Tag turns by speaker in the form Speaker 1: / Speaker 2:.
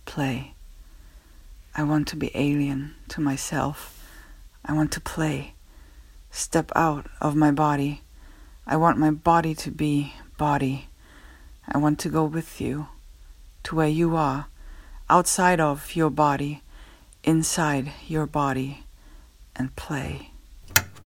Speaker 1: play. I want to be alien to myself. I want to play. Step out of my body. I want my body to be body. I want to go with you to where you are, outside of your body, inside your body, and play.